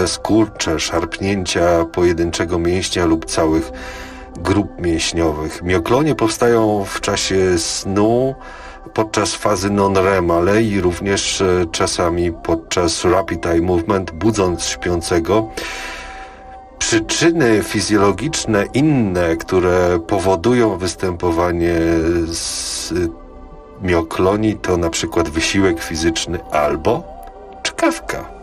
ostrze, skurcze, szarpnięcia pojedynczego mięśnia lub całych grup mięśniowych. Mioklonie powstają w czasie snu, podczas fazy non-REM, ale i również czasami podczas rapid eye movement, budząc śpiącego. Przyczyny fizjologiczne inne, które powodują występowanie mioklonii, to na przykład wysiłek fizyczny albo czkawka.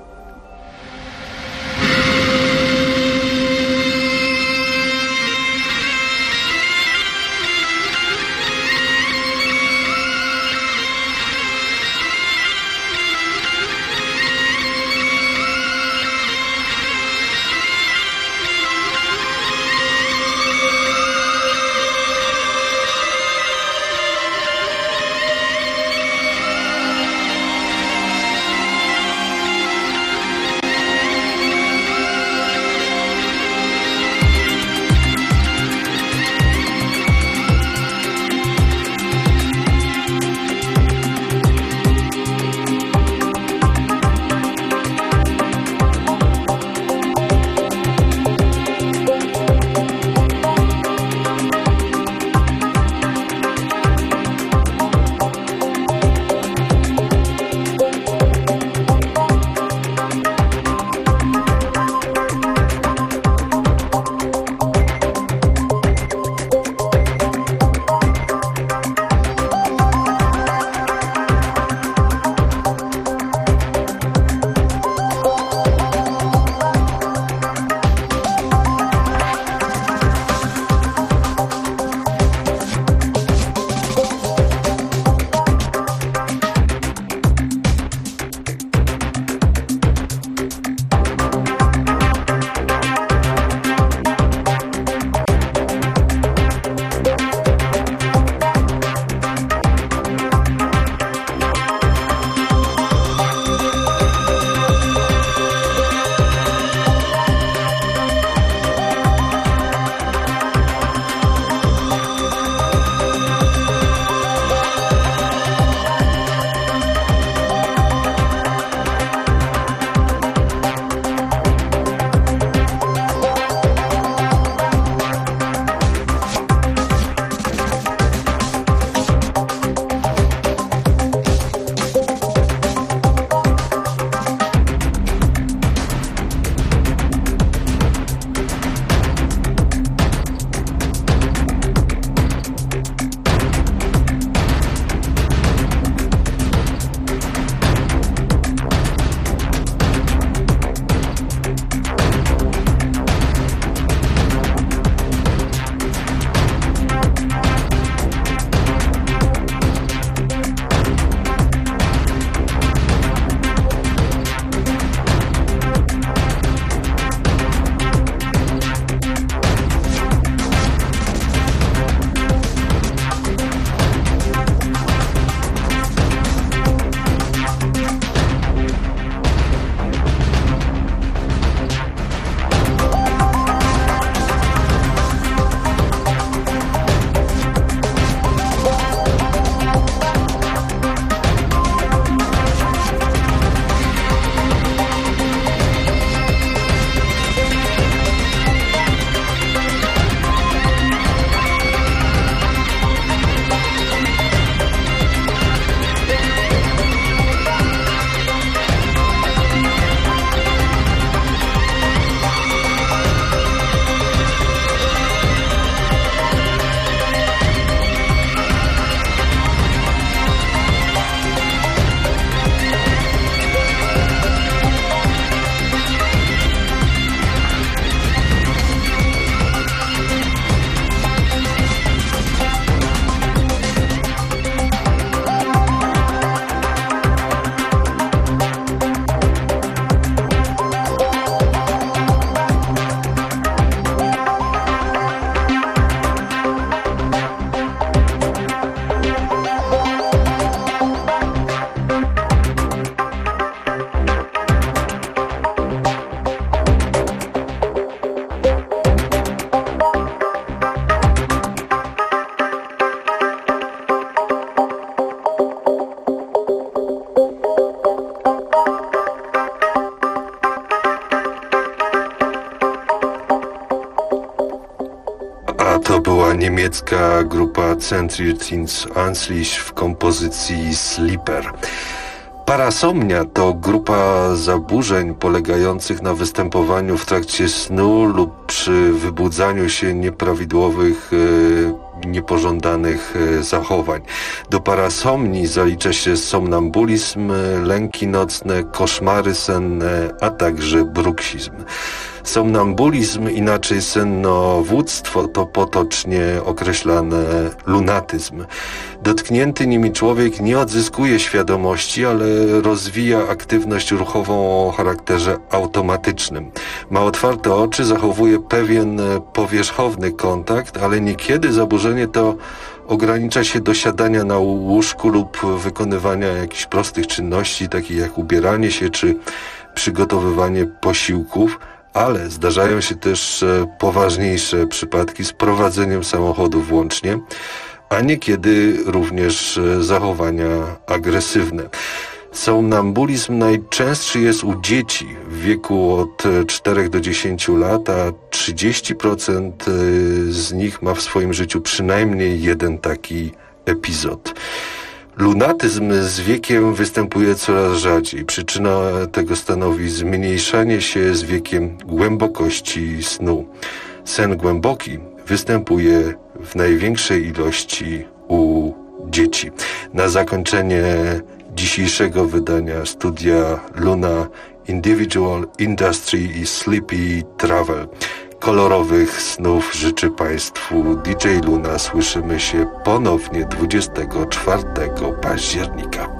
A to była niemiecka grupa Century Teens Unleashed w kompozycji Sleeper. Parasomnia to grupa zaburzeń polegających na występowaniu w trakcie snu lub przy wybudzaniu się nieprawidłowych, niepożądanych zachowań. Do parasomnii zalicza się somnambulizm, lęki nocne, koszmary senne, a także bruksizm. Somnambulizm, inaczej sennowództwo, to potocznie określane lunatyzm. Dotknięty nimi człowiek nie odzyskuje świadomości, ale rozwija aktywność ruchową o charakterze automatycznym. Ma otwarte oczy, zachowuje pewien powierzchowny kontakt, ale niekiedy zaburzenie to ogranicza się do siadania na łóżku lub wykonywania jakichś prostych czynności, takich jak ubieranie się czy przygotowywanie posiłków, ale zdarzają się też poważniejsze przypadki z prowadzeniem samochodu włącznie, a niekiedy również zachowania agresywne. Somnambulizm najczęstszy jest u dzieci w wieku od 4 do 10 lat, a 30% z nich ma w swoim życiu przynajmniej jeden taki epizod. Lunatyzm z wiekiem występuje coraz rzadziej. Przyczyna tego stanowi zmniejszanie się z wiekiem głębokości snu. Sen głęboki występuje w największej ilości u dzieci. Na zakończenie dzisiejszego wydania studia Luna Individual Industry i Sleepy Travel. Kolorowych snów życzy Państwu DJ Luna. Słyszymy się ponownie 24 października.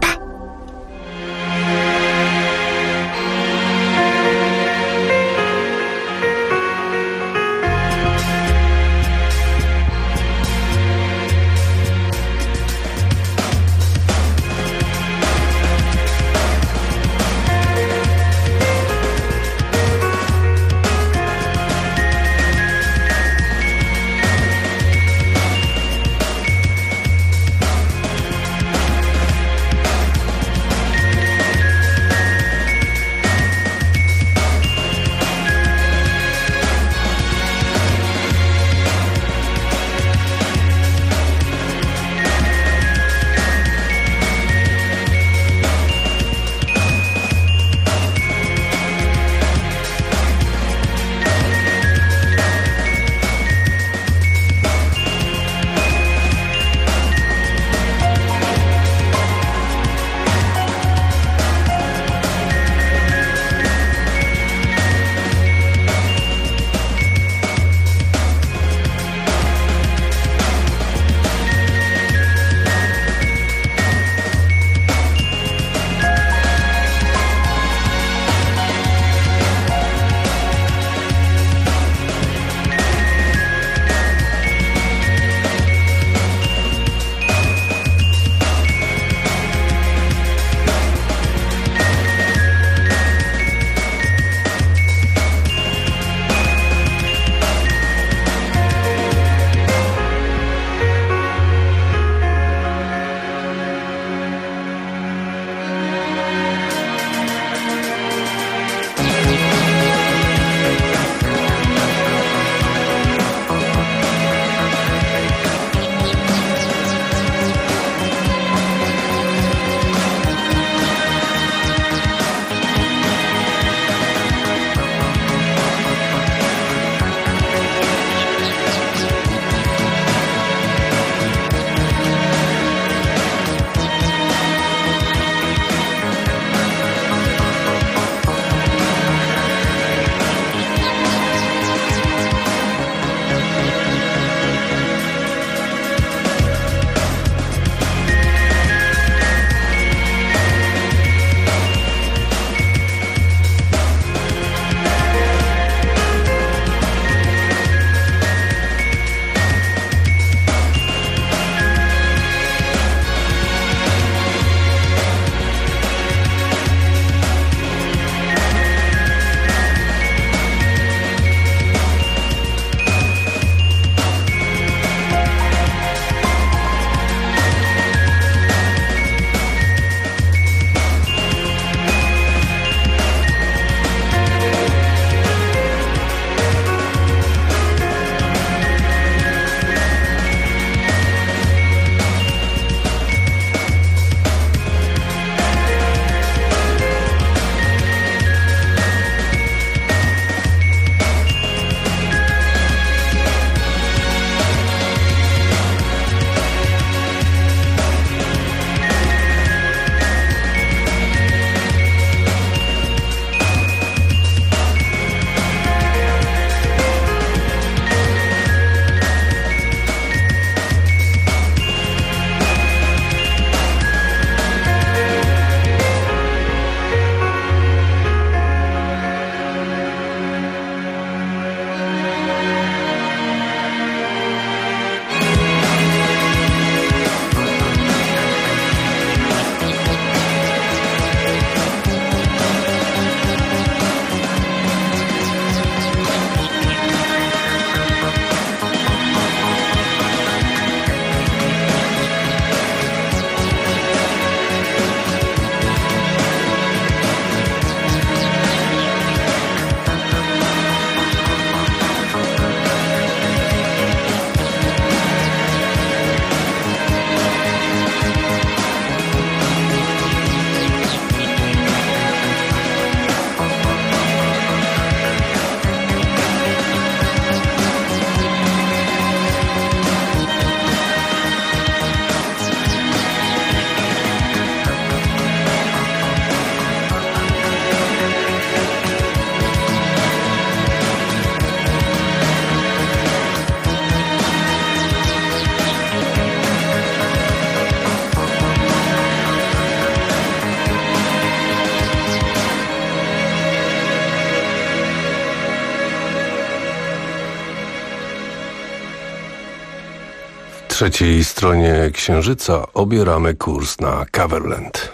trzeciej stronie Księżyca obieramy kurs na Coverland.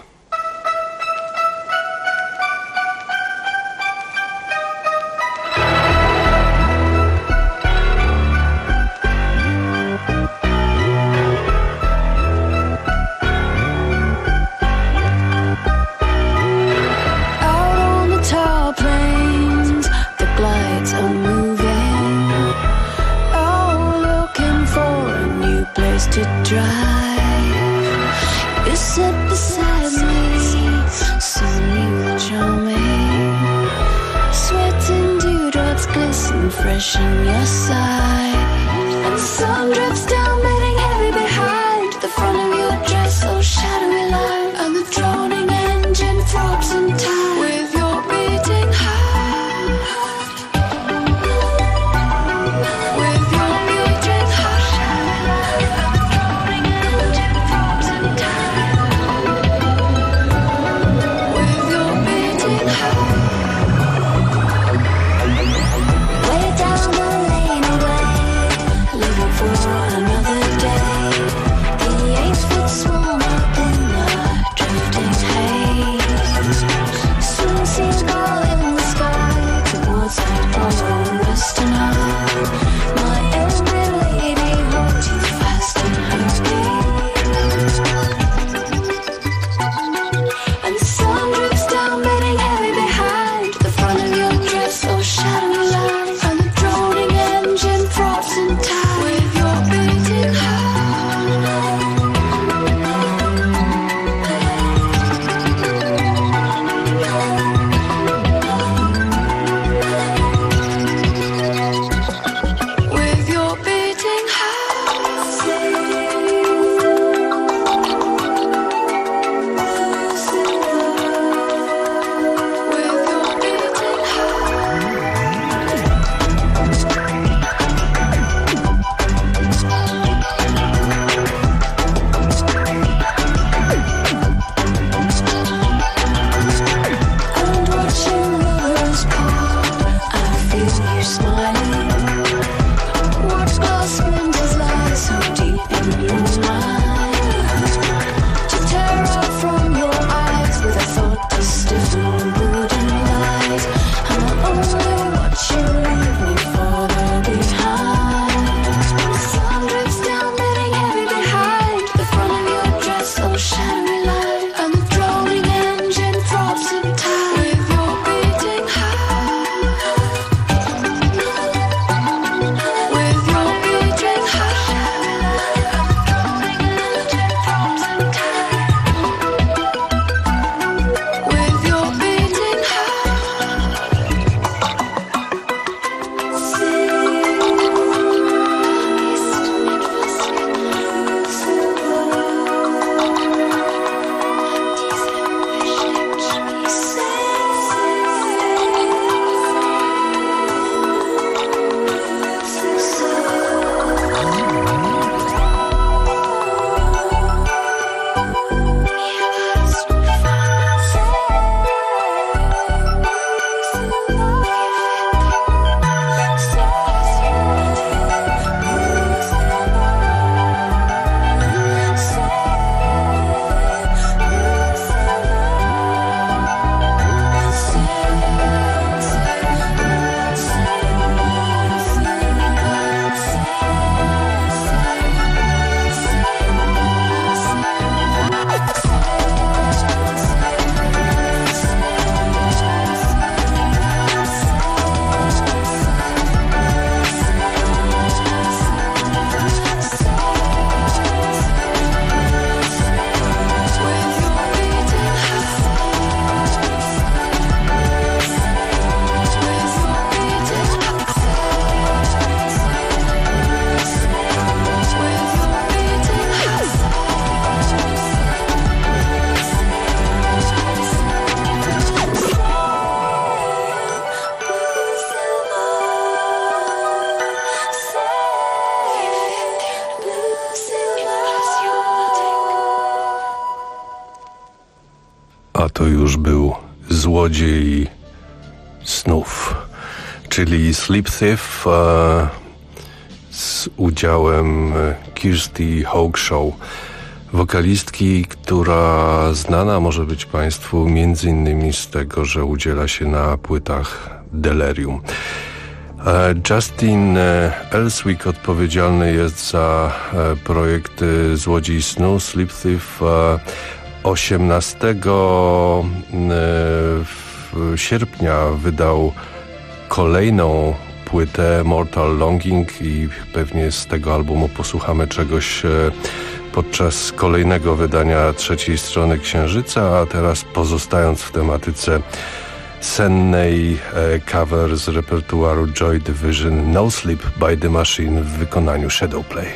Fresh in your side, and the sun drips down, leaving heavy behind. The front of your dress, so shadowy line, and the droning engine throbs in time with your beating heart. With your beating heart, the droning engine throbs in time. With your beating heart. A to już był złodziej snów, czyli Sleep Thief z udziałem Kirsty Hawkshaw, wokalistki, która znana może być Państwu między innymi z tego, że udziela się na płytach Delerium. Justin Elswick odpowiedzialny jest za projekty Złodziej Snu, Sleep Thief. 18 sierpnia wydał kolejną płytę Mortal Longing i pewnie z tego albumu posłuchamy czegoś podczas kolejnego wydania trzeciej strony Księżyca, a teraz pozostając w tematyce sennej, cover z repertuaru Joy Division No Sleep by the Machine w wykonaniu Shadowplay.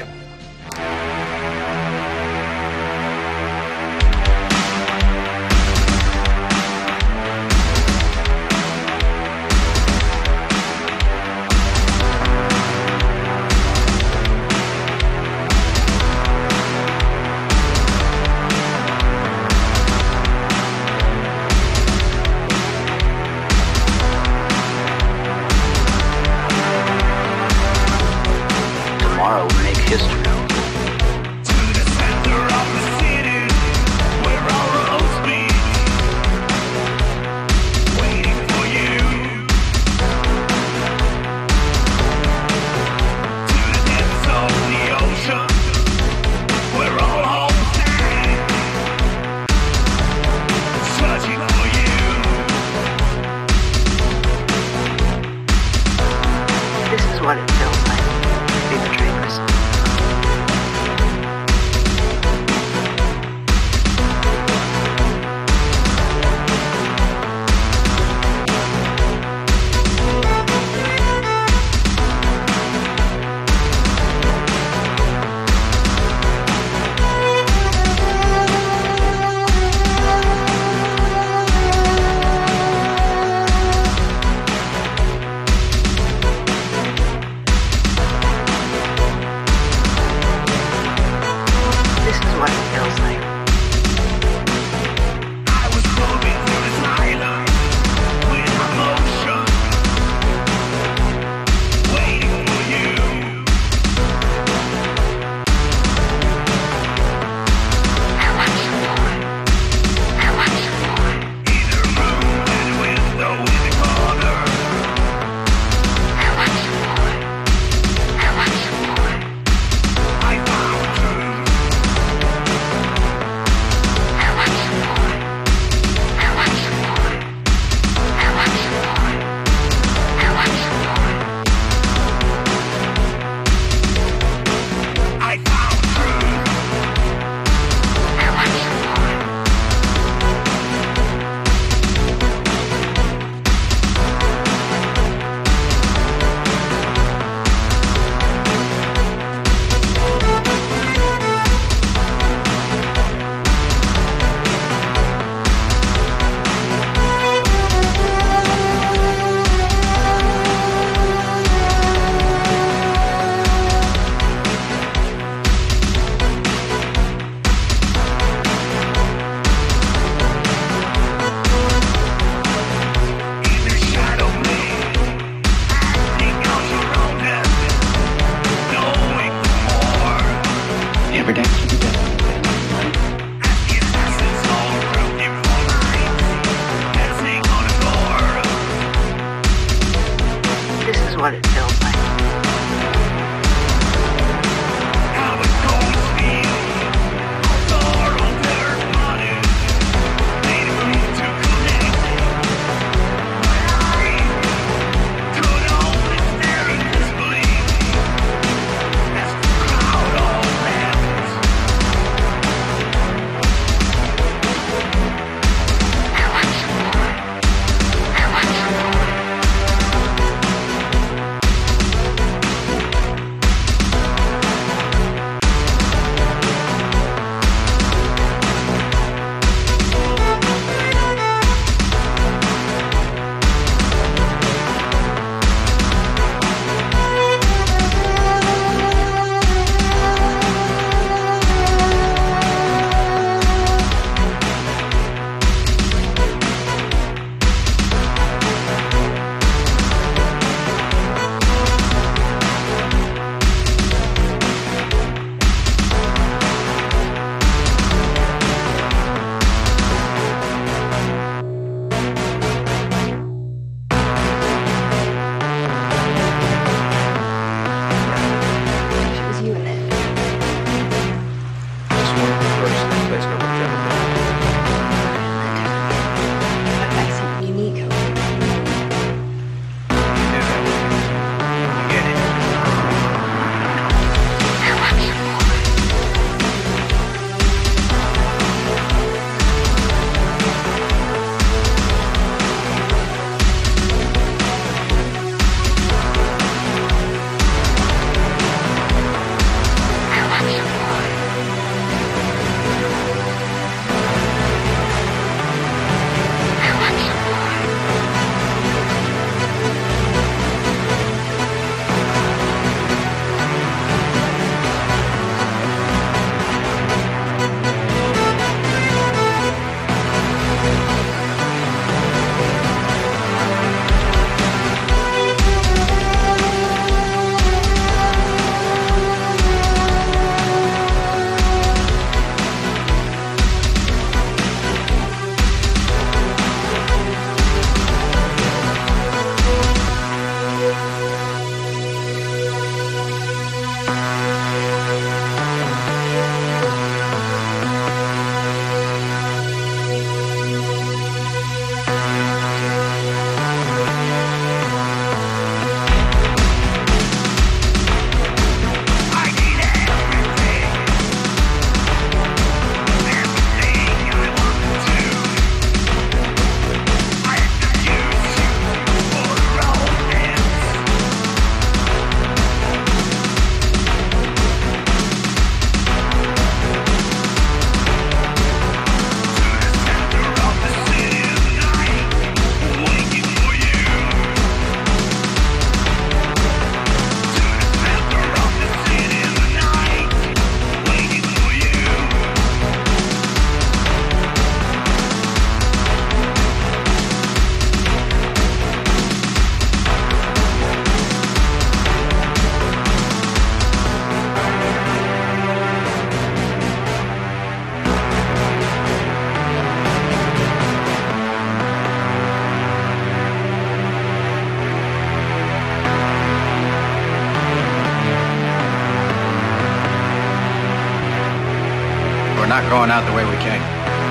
not going out the way we came.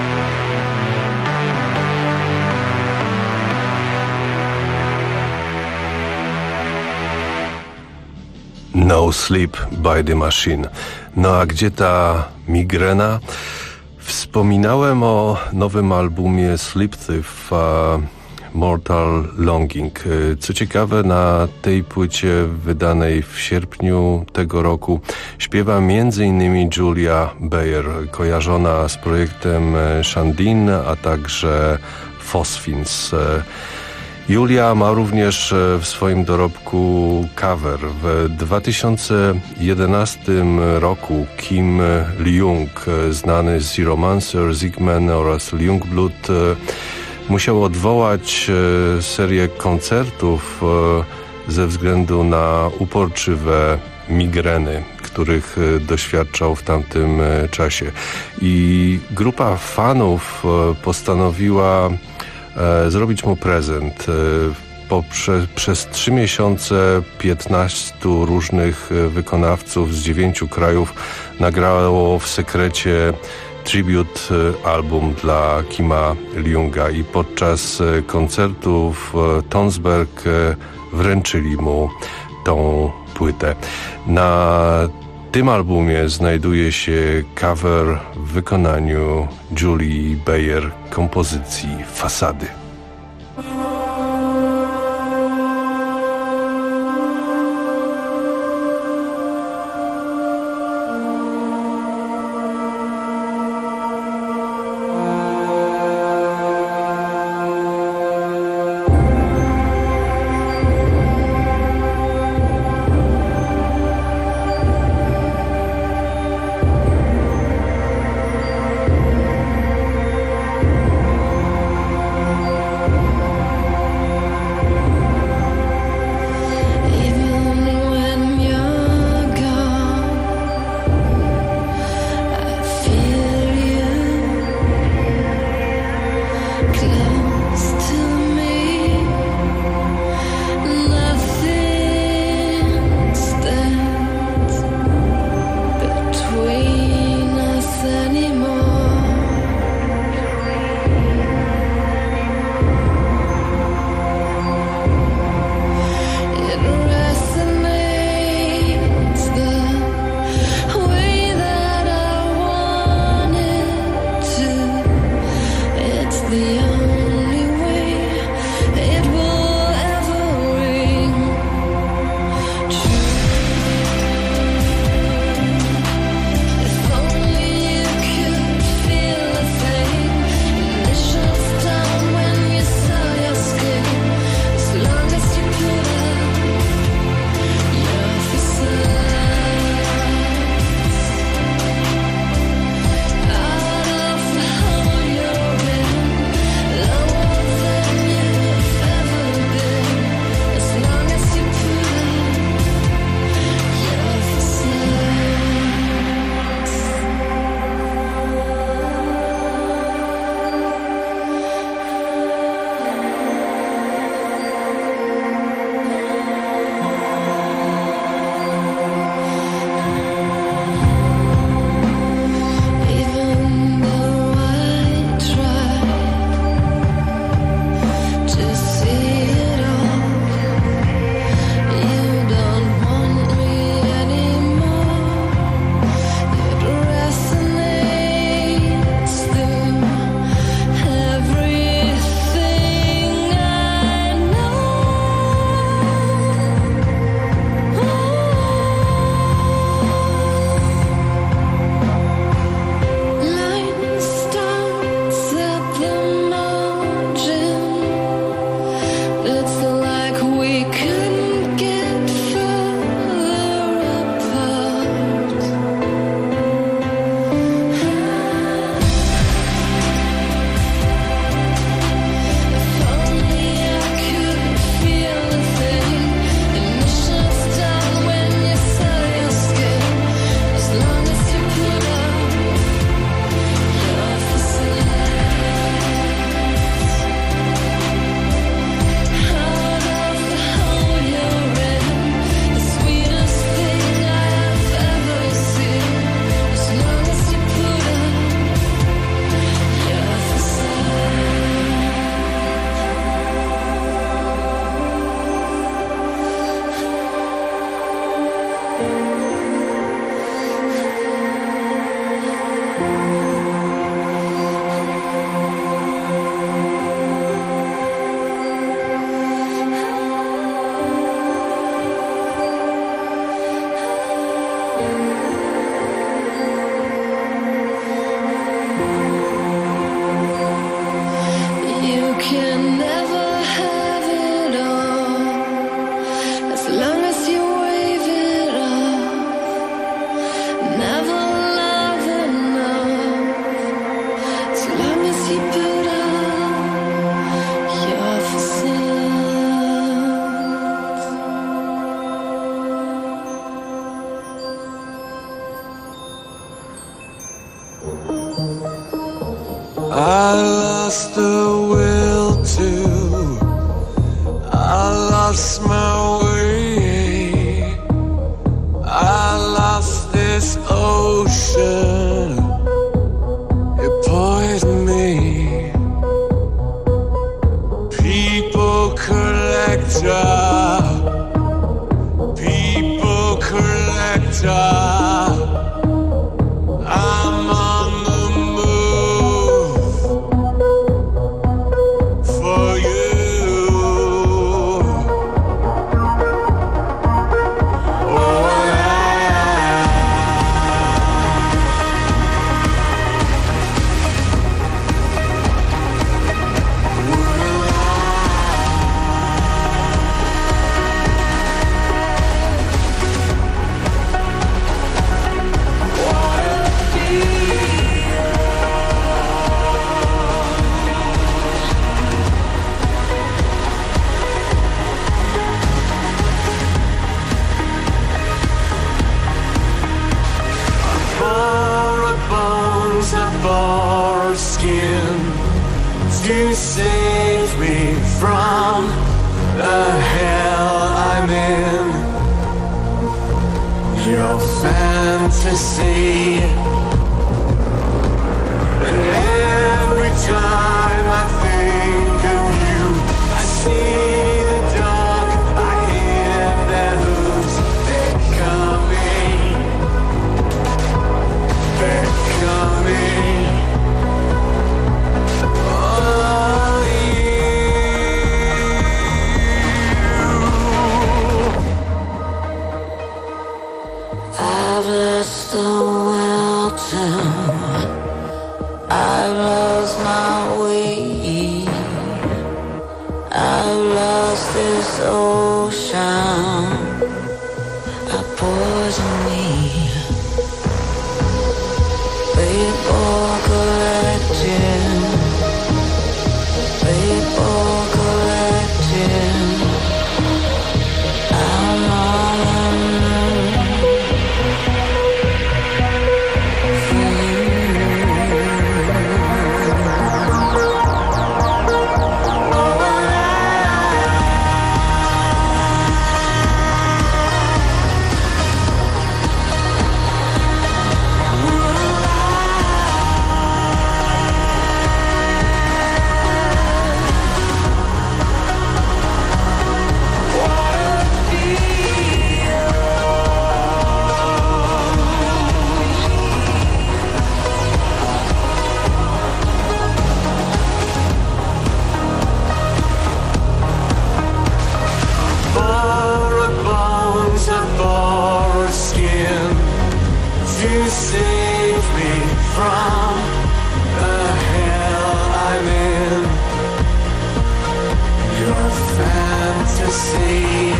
No Sleep by the Machine. No a gdzie ta migrena? Wspominałem o nowym albumie Sleep Thief, Mortal Longing. Co ciekawe, na tej płycie wydanej w sierpniu tego roku śpiewa m.in. Julia Bayer, kojarzona z projektem Shandin, a także Phosphines. Julia ma również w swoim dorobku cover. W 2011 roku Kim Leung, znany z Zeromancer, Zigman oraz Youngblood, musiał odwołać serię koncertów ze względu na uporczywe migreny, których doświadczał w tamtym czasie. I grupa fanów postanowiła zrobić mu prezent. Przez 3 miesiące 15 różnych wykonawców z 9 krajów nagrało w sekrecie tribute album dla Kima Leunga i podczas koncertu w Tonsberg wręczyli mu tą płytę. Na tym albumie znajduje się cover w wykonaniu Julii Bayer kompozycji Fasady. I lost the will to, I lost my way, I lost this ocean, it poisoned me. People collector, people collector, I'm on the move for you. Oh, borrowed skin to save me from the hell I'm in. Your fantasy, and every time I think of you, I see the dark, I hear their hooves, they're coming, they're coming. I've lost the will to, I've lost my way, I've lost this ocean, I poison me. People collecting, people collecting, I'm on the to save me from the hell I'm in. Your fantasy,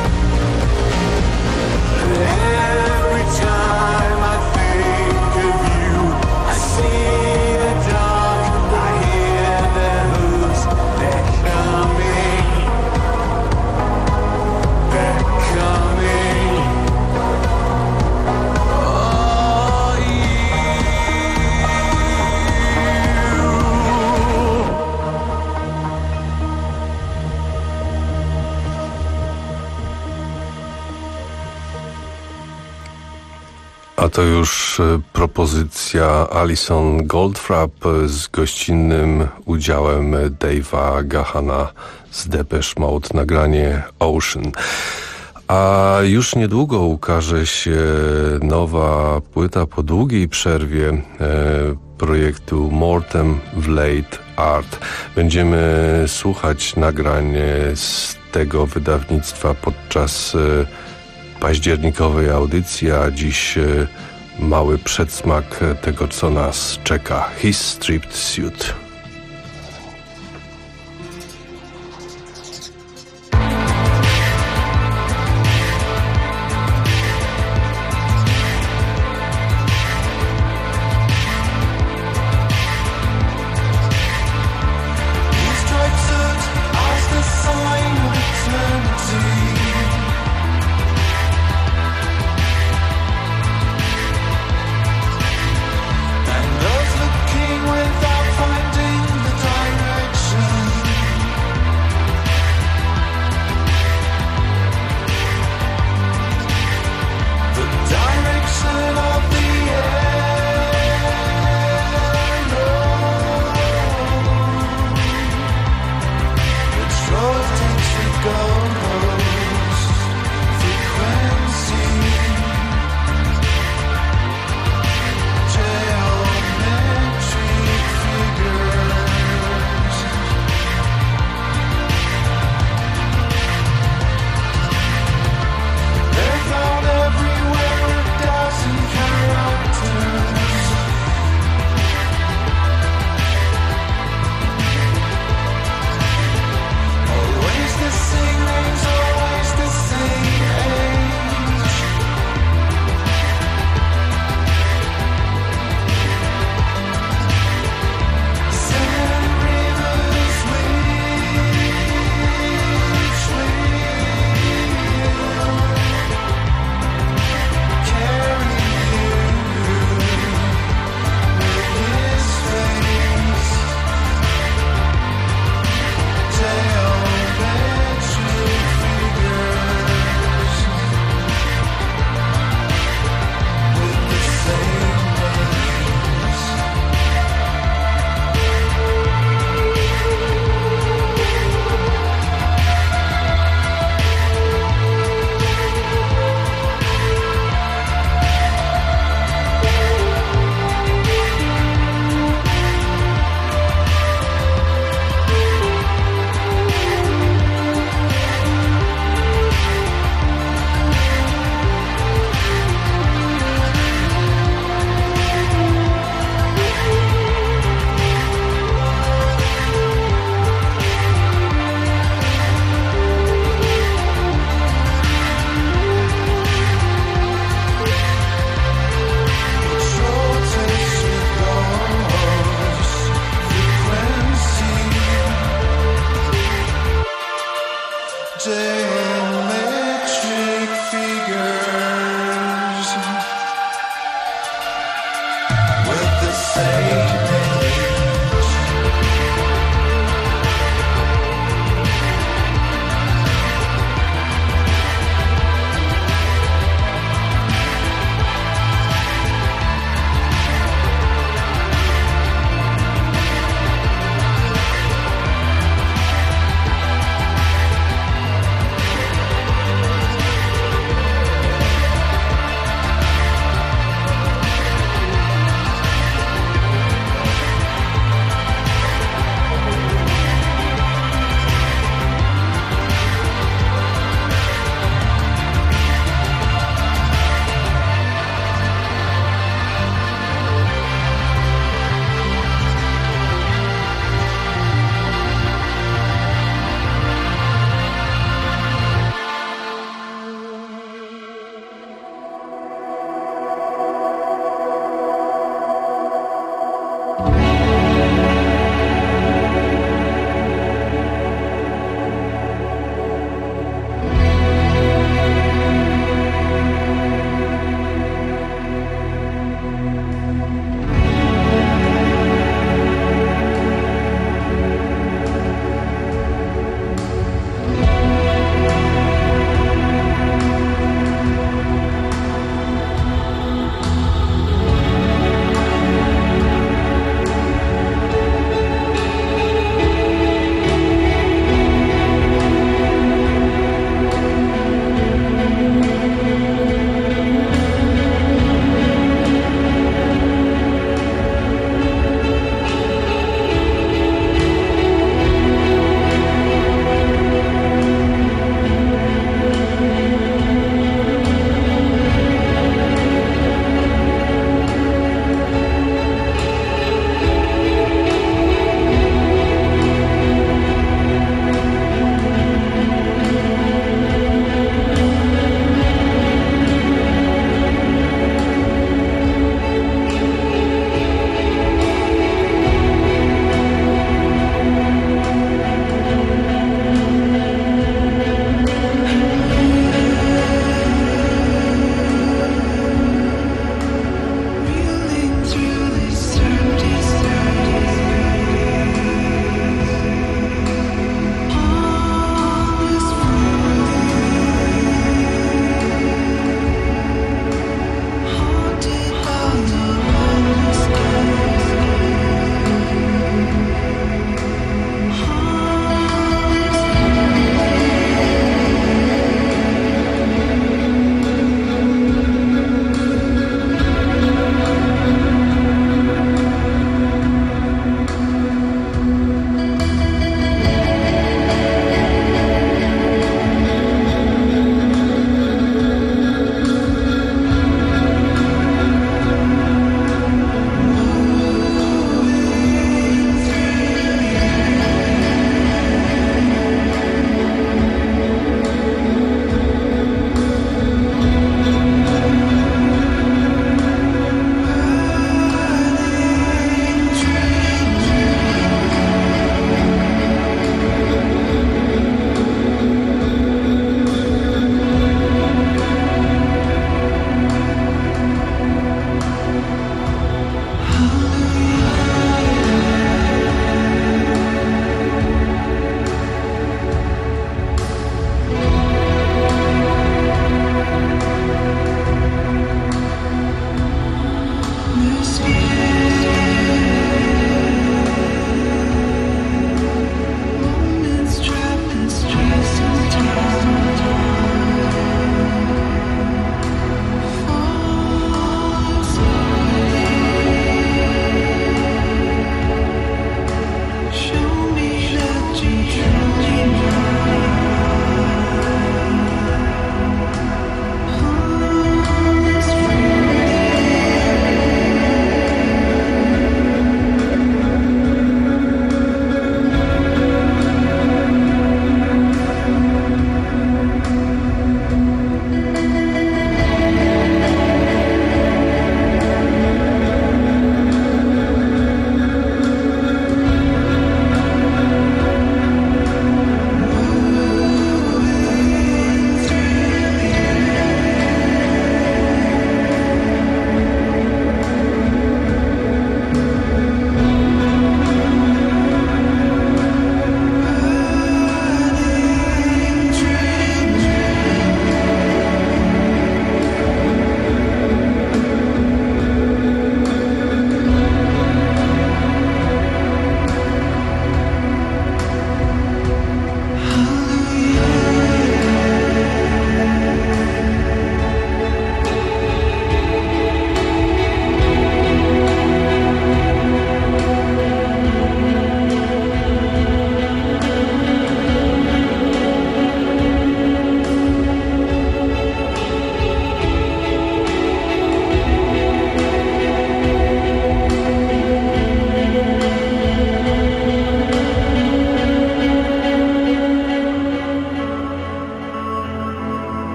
and every time I think of you, I see the dark, I hear their hooves, they're coming, they're coming. A to już propozycja Alison Goldfrapp z gościnnym udziałem Dave'a Gahana z Depeche Mode, nagranie Ocean. A już niedługo ukaże się nowa płyta po długiej przerwie projektu Mortem Vlade Art. Będziemy słuchać nagrań z tego wydawnictwa podczas październikowej audycji, a dziś mały przedsmak tego, co nas czeka. His Stripped Suit. Without finding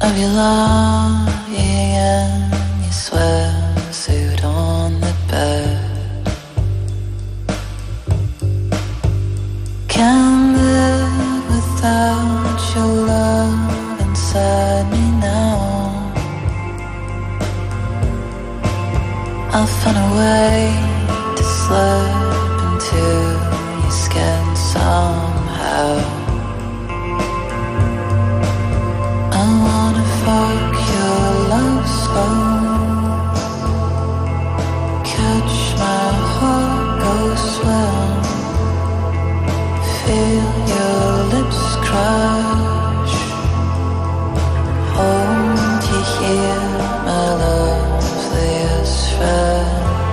of you lying in your swimsuit on the bed. Can't live without your love inside me now. I'll find a way to slip into your skin somehow. I wanna fuck your love slow, catch my heart go swell, feel your lips crush, hold you here, my loveliest friend.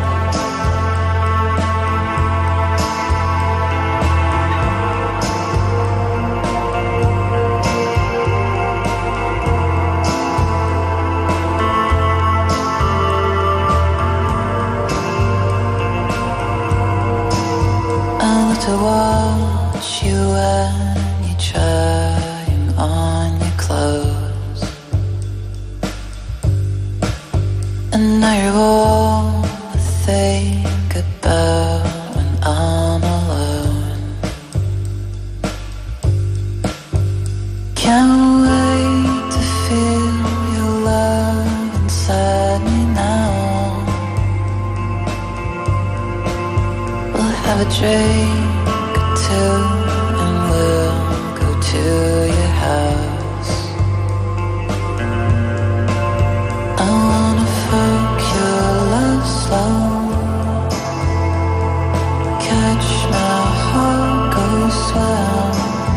To watch you when you're trying on your clothes, and now you're all I think about when I'm alone. Can't wait to feel your love inside me now. We'll have a drink and we'll go to your house. I wanna fuck your love slow, catch my heart go swell,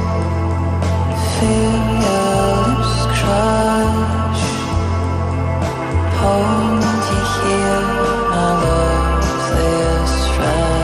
feel your lips crush, hold you here, my loveliest friend.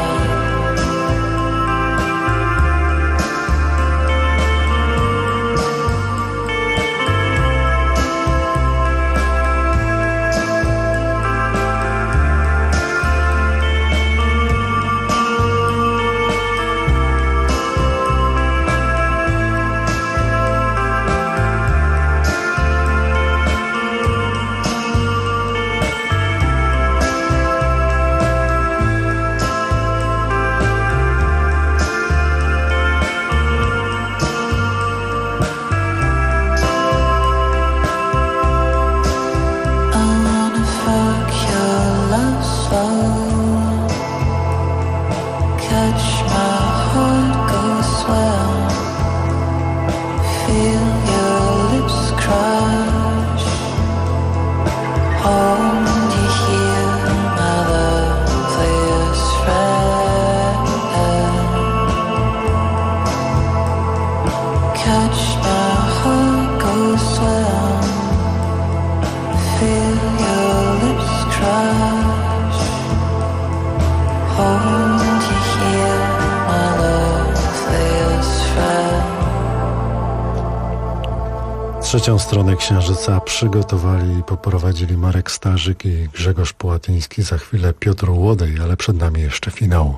Trzecią stronę Księżyca przygotowali i poprowadzili Marek Starzyk i Grzegorz Połatyński. Za chwilę Piotr Łodej, ale przed nami jeszcze finał.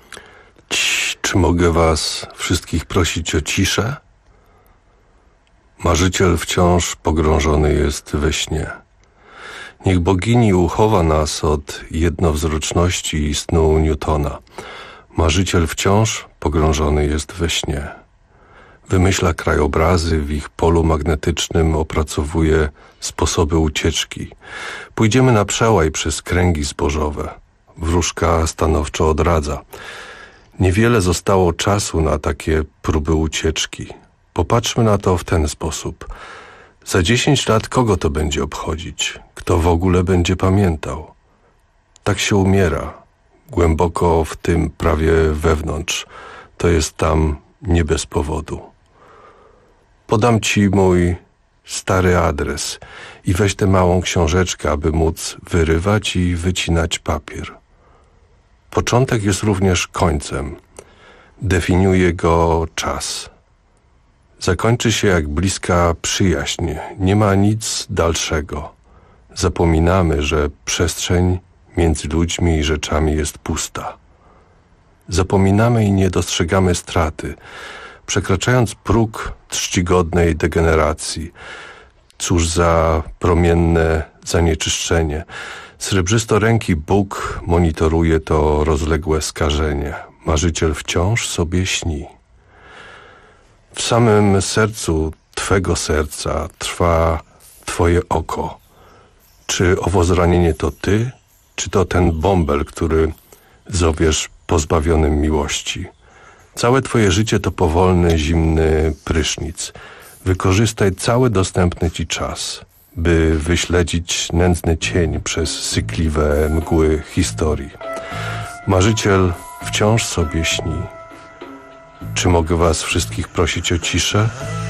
Czy mogę was wszystkich prosić o ciszę? Marzyciel wciąż pogrążony jest we śnie. Niech bogini uchowa nas od jednowzroczności i snu Newtona. Marzyciel wciąż pogrążony jest we śnie. Wymyśla krajobrazy, w ich polu magnetycznym opracowuje sposoby ucieczki. Pójdziemy na przełaj przez kręgi zbożowe. Wróżka stanowczo odradza. Niewiele zostało czasu na takie próby ucieczki. Popatrzmy na to w ten sposób. Za 10 lat kogo to będzie obchodzić? Kto w ogóle będzie pamiętał? Tak się umiera. Głęboko w tym, prawie wewnątrz. To jest tam nie bez powodu. Podam ci mój stary adres i weź tę małą książeczkę, aby móc wyrywać i wycinać papier. Początek jest również końcem. Definiuje go czas. Zakończy się jak bliska przyjaźń. Nie ma nic dalszego. Zapominamy, że przestrzeń między ludźmi i rzeczami jest pusta. Zapominamy i nie dostrzegamy straty, przekraczając próg czcigodnej degeneracji. Cóż za promienne zanieczyszczenie. Srebrzystoręki Bóg monitoruje to rozległe skażenie. Marzyciel wciąż sobie śni. W samym sercu Twego serca trwa Twoje oko. Czy owo zranienie to Ty, czy to ten bąbel, który zowiesz pozbawionym miłości? Całe Twoje życie to powolny, zimny prysznic. Wykorzystaj cały dostępny Ci czas, by wyśledzić nędzny cień przez sykliwe mgły historii. Marzyciel wciąż sobie śni. Czy mogę Was wszystkich prosić o ciszę?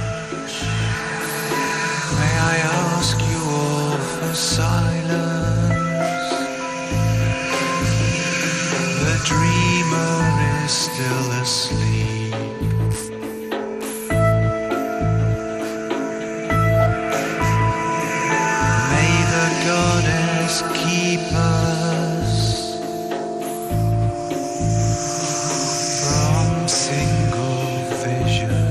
May I ask you all for silence? The dreamer is still asleep. May the goddess keep us from single vision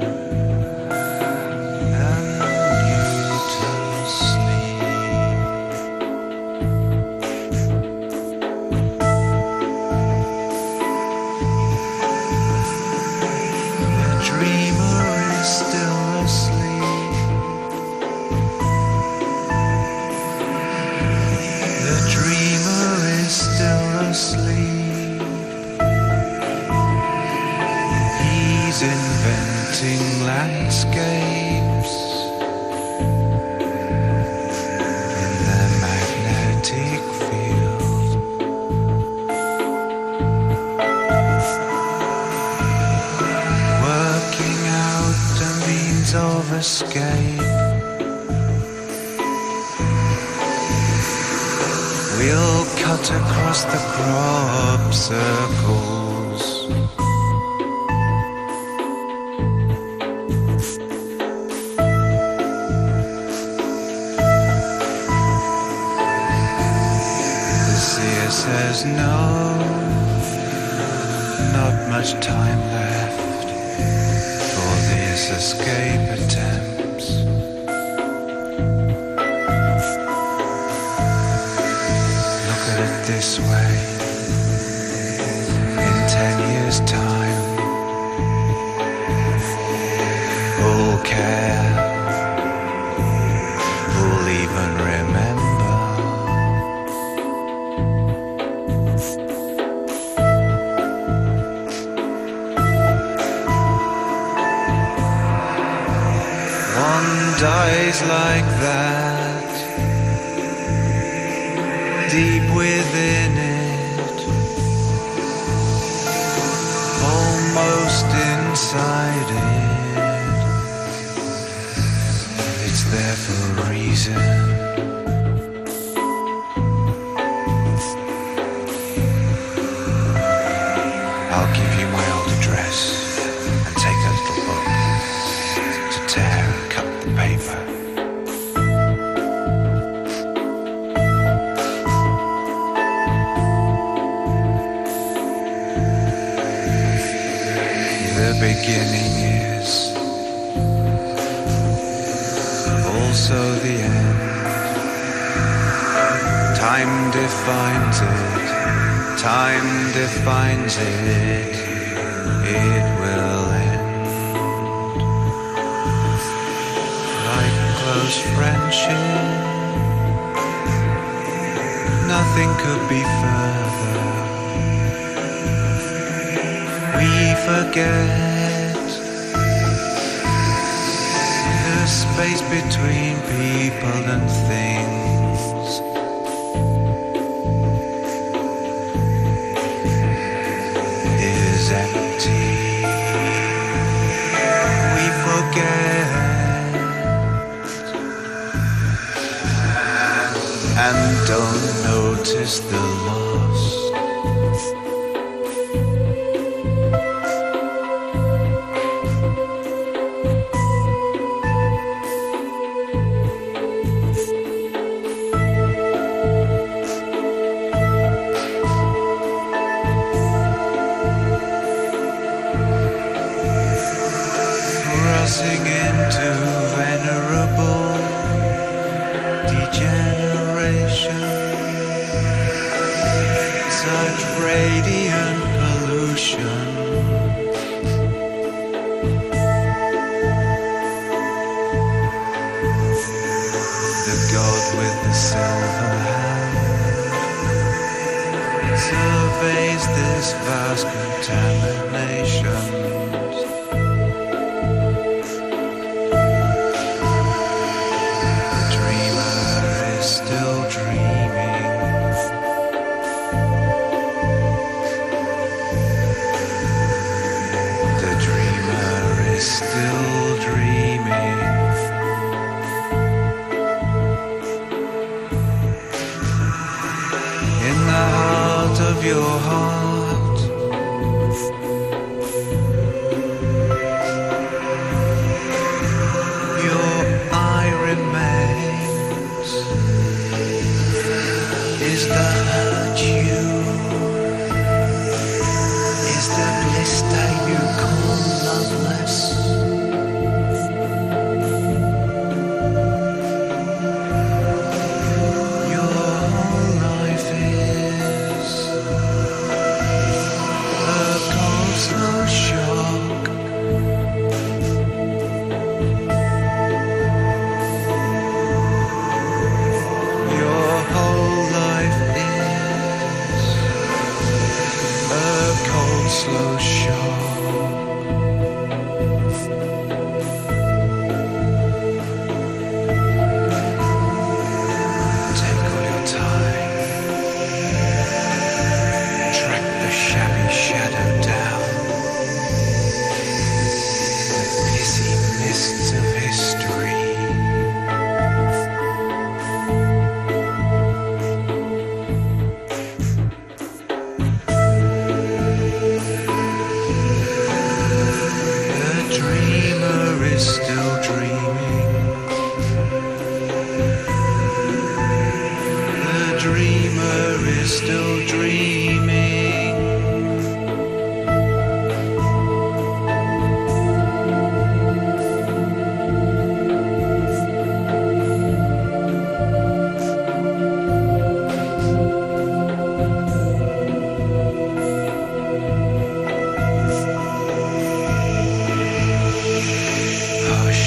and muted sleep. The dreamer is still asleep. The dreamer is still asleep. He's inventing landscapes in the magnetic field. Working out a means of escape. We'll cut across the crop circles. The seer says no, not much time left for these escape attempts. Look at it this way. In 10 years' time, who'll care? Who'll even remember? One dies like that, deep within it, almost inside it. It's there for a reason. I'll give you my old address and take a little book to tear and cut the paper. The beginning is also the end. Time defines it. Time defines it. It will end. Like close friendship, nothing could be further. We forget the space between people and things. Is empty. We forget and don't notice the loss. Crossing into venerable the god with the silver hand surveys this vast contamination. The dreamer is still dreaming. The dreamer is still dreaming. In the heart of your heart, your eye remains. Is the hurt you? Is the blister you call loveless? Your whole life is a cold slow shock. Your whole life is a cold slow shock. Take all your time, track the shabby shadow down the pissy mists of history. The dreamer is still dreaming. The dreamer is still dreaming. Hush.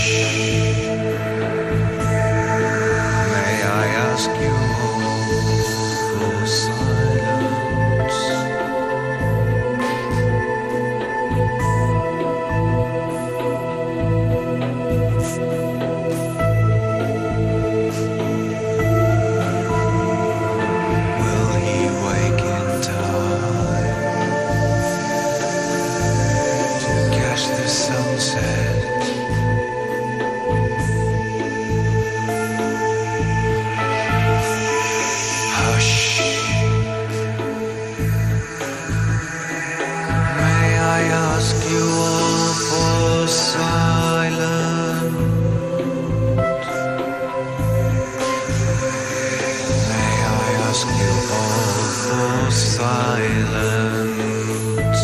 May I ask you for silence? Will he wake in time to catch the sunset? Hush. May I ask you all for silence? May I ask you all for silence?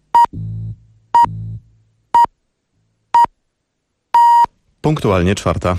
Punktualnie 4.